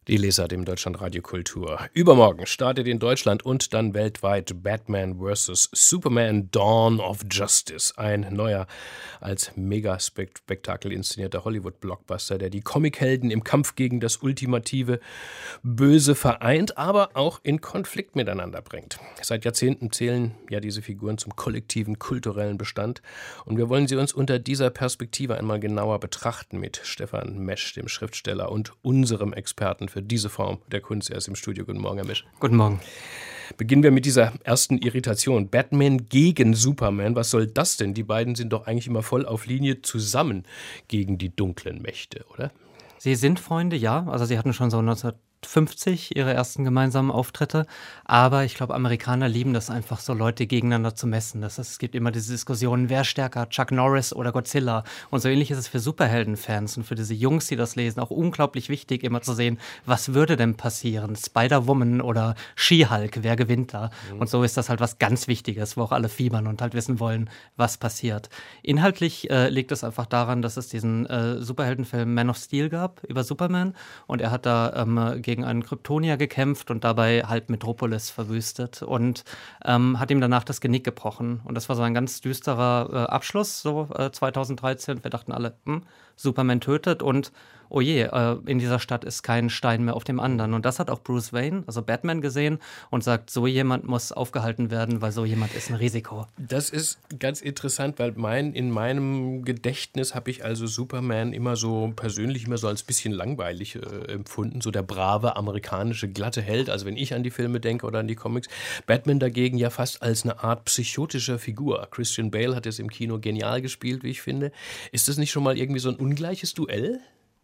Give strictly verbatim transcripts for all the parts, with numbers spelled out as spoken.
Die Lesart im Deutschlandradio Kultur. Übermorgen startet in Deutschland und dann weltweit Batman versus. Superman Dawn of Justice. Ein neuer, als Megaspektakel inszenierter Hollywood-Blockbuster, der die Comichelden im Kampf gegen das ultimative Böse vereint, aber auch in Konflikt miteinander bringt. Seit Jahrzehnten zählen ja diese Figuren zum kollektiven kulturellen Bestand. Und wir wollen sie uns unter dieser Perspektive einmal genauer betrachten mit Stefan Mesch, dem Schriftsteller und unserem Experten für diese Form der Kunst. Er ist im Studio. Guten Morgen, Herr Mesch. Guten Morgen. Beginnen wir mit dieser ersten Irritation. Batman gegen Superman. Was soll das denn? Die beiden sind doch eigentlich immer voll auf Linie zusammen gegen die dunklen Mächte, oder? Sie sind Freunde, ja. Also sie hatten schon so neunzehnhundertfünfzig ihre ersten gemeinsamen Auftritte. Aber ich glaube, Amerikaner lieben das einfach, so Leute gegeneinander zu messen. Das heißt, es gibt immer diese Diskussionen, wer stärker, Chuck Norris oder Godzilla. Und so ähnlich ist es für Superheldenfans und für diese Jungs, die das lesen, auch unglaublich wichtig, immer zu sehen, was würde denn passieren? Spider-Woman oder She-Hulk, wer gewinnt da? Mhm. Und so ist das halt was ganz Wichtiges, wo auch alle fiebern und halt wissen wollen, was passiert. Inhaltlich äh, liegt es einfach daran, dass es diesen äh, Superheldenfilm Man of Steel gab über Superman. Und er hat da ähm, gegen einen Kryptonier gekämpft und dabei halb Metropolis verwüstet und ähm, hat ihm danach das Genick gebrochen. Und das war so ein ganz düsterer äh, Abschluss, so äh, zweitausenddreizehn. Wir dachten alle, hm, Superman tötet und oh je, äh, in dieser Stadt ist kein Stein mehr auf dem anderen. Und das hat auch Bruce Wayne, also Batman, gesehen und sagt, so jemand muss aufgehalten werden, weil so jemand ist ein Risiko. Das ist ganz interessant, weil mein, in meinem Gedächtnis habe ich also Superman immer so persönlich immer so als bisschen langweilig äh, empfunden, so der brave amerikanische glatte Held, also wenn ich an die Filme denke oder an die Comics. Batman dagegen ja fast als eine Art psychotischer Figur. Christian Bale hat es im Kino genial gespielt, wie ich finde. Ist das nicht schon mal irgendwie so ein ungleiches Duell?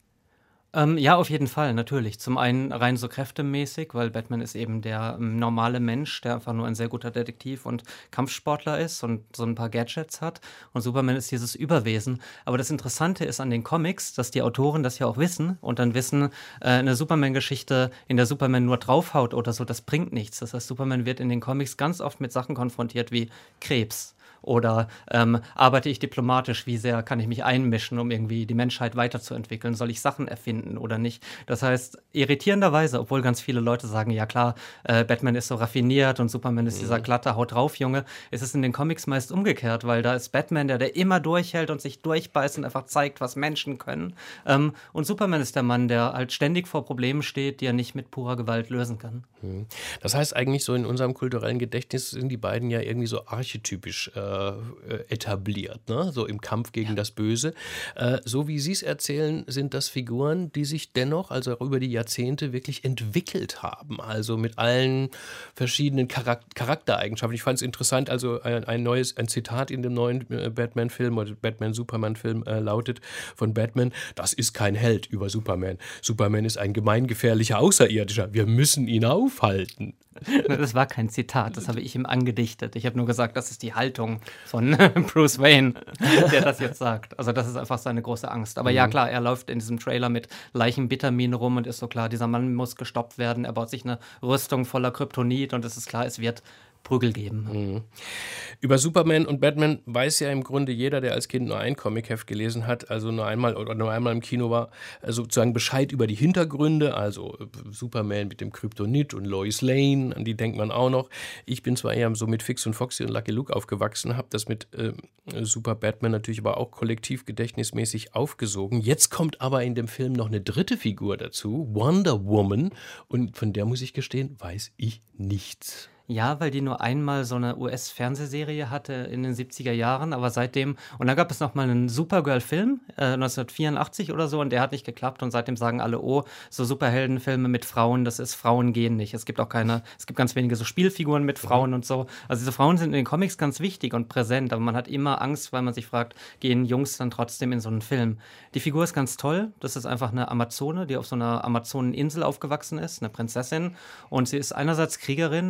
Ähm, ja, auf jeden Fall, natürlich. Zum einen rein so kräftemäßig, weil Batman ist eben der ähm, normale Mensch, der einfach nur ein sehr guter Detektiv und Kampfsportler ist und so ein paar Gadgets hat. Und Superman ist dieses Überwesen. Aber das Interessante ist an den Comics, dass die Autoren das ja auch wissen und dann wissen, äh, eine Superman-Geschichte, in der Superman nur draufhaut oder so, das bringt nichts. Das heißt, Superman wird in den Comics ganz oft mit Sachen konfrontiert wie Krebs. Oder ähm, arbeite ich diplomatisch? Wie sehr kann ich mich einmischen, um irgendwie die Menschheit weiterzuentwickeln? Soll ich Sachen erfinden oder nicht? Das heißt, irritierenderweise, obwohl ganz viele Leute sagen, ja klar, äh, Batman ist so raffiniert und Superman ist mhm. dieser glatte Haut drauf Junge, ist es in den Comics meist umgekehrt, weil da ist Batman, der, der immer durchhält und sich durchbeißt und einfach zeigt, was Menschen können. Ähm, und Superman ist der Mann, der halt ständig vor Problemen steht, die er nicht mit purer Gewalt lösen kann. Mhm. Das heißt eigentlich so in unserem kulturellen Gedächtnis sind die beiden ja irgendwie so archetypisch äh, etabliert, ne? So im Kampf gegen ja. das Böse. Äh, so wie Sie es erzählen, sind das Figuren, die sich dennoch, also auch über die Jahrzehnte, wirklich entwickelt haben. Also mit allen verschiedenen Charak- Charaktereigenschaften. Ich fand es interessant, also ein, ein neues, ein Zitat in dem neuen äh, Batman-Film oder Batman-Superman-Film äh, lautet von Batman: Das ist kein Held über Superman. Superman ist ein gemeingefährlicher Außerirdischer. Wir müssen ihn aufhalten. Das war kein Zitat, das habe ich ihm angedichtet. Ich habe nur gesagt, das ist die Haltung von Bruce Wayne, der das jetzt sagt. Also das ist einfach seine große Angst. Aber mhm. ja klar, er läuft in diesem Trailer mit Leichenbittermine rum und ist so klar, dieser Mann muss gestoppt werden. Er baut sich eine Rüstung voller Kryptonit und es ist klar, es wird Prügel geben. Mhm. Über Superman und Batman weiß ja im Grunde jeder, der als Kind nur ein Comicheft gelesen hat, also nur einmal oder nur einmal im Kino war, sozusagen Bescheid über die Hintergründe, also Superman mit dem Kryptonit und Lois Lane, an die denkt man auch noch. Ich bin zwar eher so mit Fix und Foxy und Lucky Luke aufgewachsen, habe das mit äh, Super Batman natürlich aber auch kollektiv gedächtnismäßig aufgesogen. Jetzt kommt aber in dem Film noch eine dritte Figur dazu, Wonder Woman, und von der muss ich gestehen, weiß ich nichts. Ja, weil die nur einmal so eine U S-Fernsehserie hatte in den siebziger Jahren, aber seitdem, und dann gab es noch mal einen Supergirl-Film, äh, neunzehnhundertvierundachtzig oder so, und der hat nicht geklappt und seitdem sagen alle, oh, so Superheldenfilme mit Frauen, das ist, Frauen gehen nicht. Es gibt auch keine, es gibt ganz wenige so Spielfiguren mit Frauen und so. Also diese Frauen sind in den Comics ganz wichtig und präsent, aber man hat immer Angst, weil man sich fragt, gehen Jungs dann trotzdem in so einen Film? Die Figur ist ganz toll, das ist einfach eine Amazone, die auf so einer Amazoneninsel aufgewachsen ist, eine Prinzessin, und sie ist einerseits Kriegerin, aber andererseits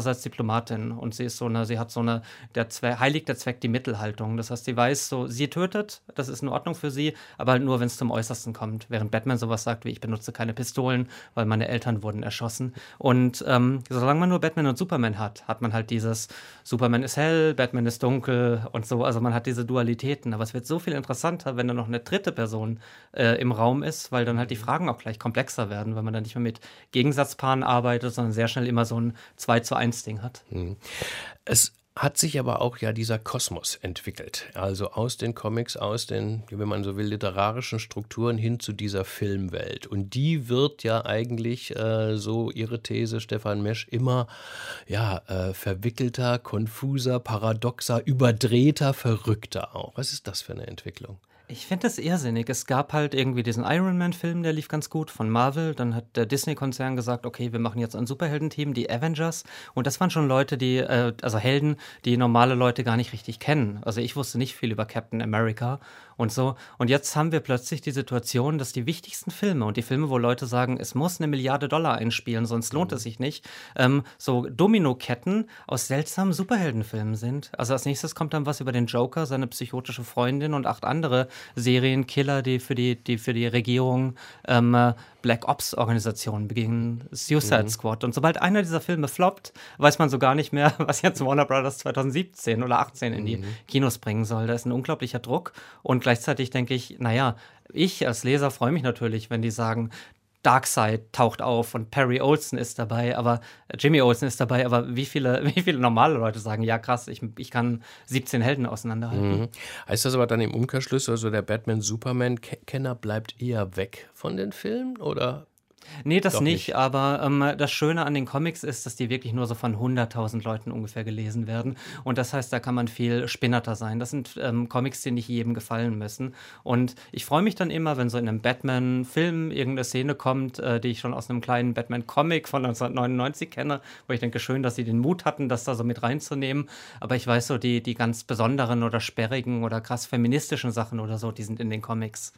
als Diplomatin und sie ist so eine, sie hat so eine, der Zwe heiligt der Zweck die Mittelhaltung. Das heißt, sie weiß so, sie tötet, das ist in Ordnung für sie, aber halt nur, wenn es zum Äußersten kommt. Während Batman sowas sagt wie, ich benutze keine Pistolen, weil meine Eltern wurden erschossen. Und ähm, solange man nur Batman und Superman hat, hat man halt dieses, Superman ist hell, Batman ist dunkel und so, also man hat diese Dualitäten. Aber es wird so viel interessanter, wenn da noch eine dritte Person äh, im Raum ist, weil dann halt die Fragen auch gleich komplexer werden, weil man dann nicht mehr mit Gegensatzpaaren arbeitet, sondern sehr schnell immer so ein zwei zu eins Ding hat. Mhm. Es hat sich aber auch ja dieser Kosmos entwickelt, also aus den Comics, aus den, wenn man so will, literarischen Strukturen hin zu dieser Filmwelt. Und die wird ja eigentlich, äh, so Ihre These, Stefan Mesch, immer ja, äh, verwickelter, konfuser, paradoxer, überdrehter, verrückter auch. Was ist das für eine Entwicklung? Ich finde das irrsinnig. Es gab halt irgendwie diesen Iron Man-Film, der lief ganz gut von Marvel. Dann hat der Disney-Konzern gesagt, okay, wir machen jetzt ein Superheldenteam, die Avengers. Und das waren schon Leute, die, äh, also Helden, die normale Leute gar nicht richtig kennen. Also ich wusste nicht viel über Captain America und so. Und jetzt haben wir plötzlich die Situation, dass die wichtigsten Filme und die Filme, wo Leute sagen, es muss eine Milliarde Dollar einspielen, sonst lohnt es sich nicht, ähm, so Dominoketten aus seltsamen Superheldenfilmen sind. Also als nächstes kommt dann was über den Joker, seine psychotische Freundin und acht andere Serienkiller, die für die, die für die Regierung ähm, Black Ops-Organisationen beginnen, Suicide mhm. Squad. Und sobald einer dieser Filme floppt, weiß man so gar nicht mehr, was jetzt Warner Brothers zwanzig siebzehn oder achtzehn in die mhm. Kinos bringen soll. Da ist ein unglaublicher Druck. Und gleichzeitig denke ich, naja, ich als Leser freue mich natürlich, wenn die sagen, Darkseid taucht auf und Perry Olsen ist dabei, aber äh, Jimmy Olsen ist dabei, aber wie viele, wie viele normale Leute sagen, ja krass, ich, ich kann siebzehn Helden auseinanderhalten. Mhm. Heißt das aber dann im Umkehrschluss, also der Batman-Superman-Kenner bleibt eher weg von den Filmen, oder? Nee, das Doch nicht, nicht. aber ähm, das Schöne an den Comics ist, dass die wirklich nur so von hunderttausend Leuten ungefähr gelesen werden. Und das heißt, da kann man viel spinnerter sein. Das sind ähm, Comics, die nicht jedem gefallen müssen. Und ich freue mich dann immer, wenn so in einem Batman-Film irgendeine Szene kommt, äh, die ich schon aus einem kleinen Batman-Comic von neunzehnhundertneunundneunzig kenne, wo ich denke, schön, dass sie den Mut hatten, das da so mit reinzunehmen. Aber ich weiß so, die, die ganz besonderen oder sperrigen oder krass feministischen Sachen oder so, die sind in den Comics.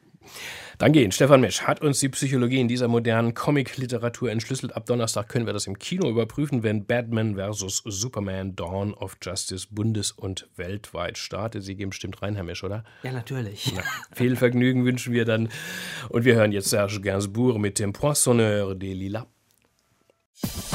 Danke Ihnen. Stefan Mesch hat uns die Psychologie in dieser modernen Comic-Literatur entschlüsselt. Ab Donnerstag können wir das im Kino überprüfen, wenn Batman versus Superman Dawn of Justice bundes- und weltweit startet. Sie gehen bestimmt rein, Herr Mesch, oder? Ja, natürlich. Na, viel Vergnügen wünschen wir dann. Und wir hören jetzt Serge Gainsbourg mit dem Poinçonneur des Lilas.